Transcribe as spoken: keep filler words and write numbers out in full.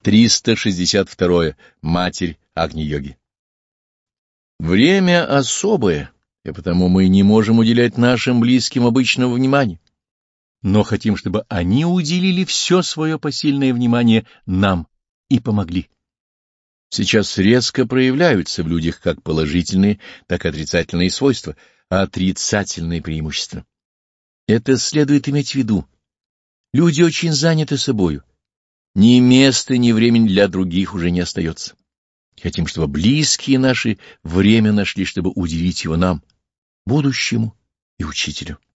триста шестьдесят два. Матерь Агни-йоги. Время особое, и потому мы не можем уделять нашим близким обычного внимания, но хотим, чтобы они уделили все свое посильное внимание нам и помогли. Сейчас резко проявляются в людях как положительные, так и отрицательные свойства, а отрицательные преимущества. Это следует иметь в виду. Люди очень заняты собою. Ни места, ни времени для других уже не остается. Хотим, чтобы близкие наши время нашли, чтобы уделить его нам, будущему и учителю.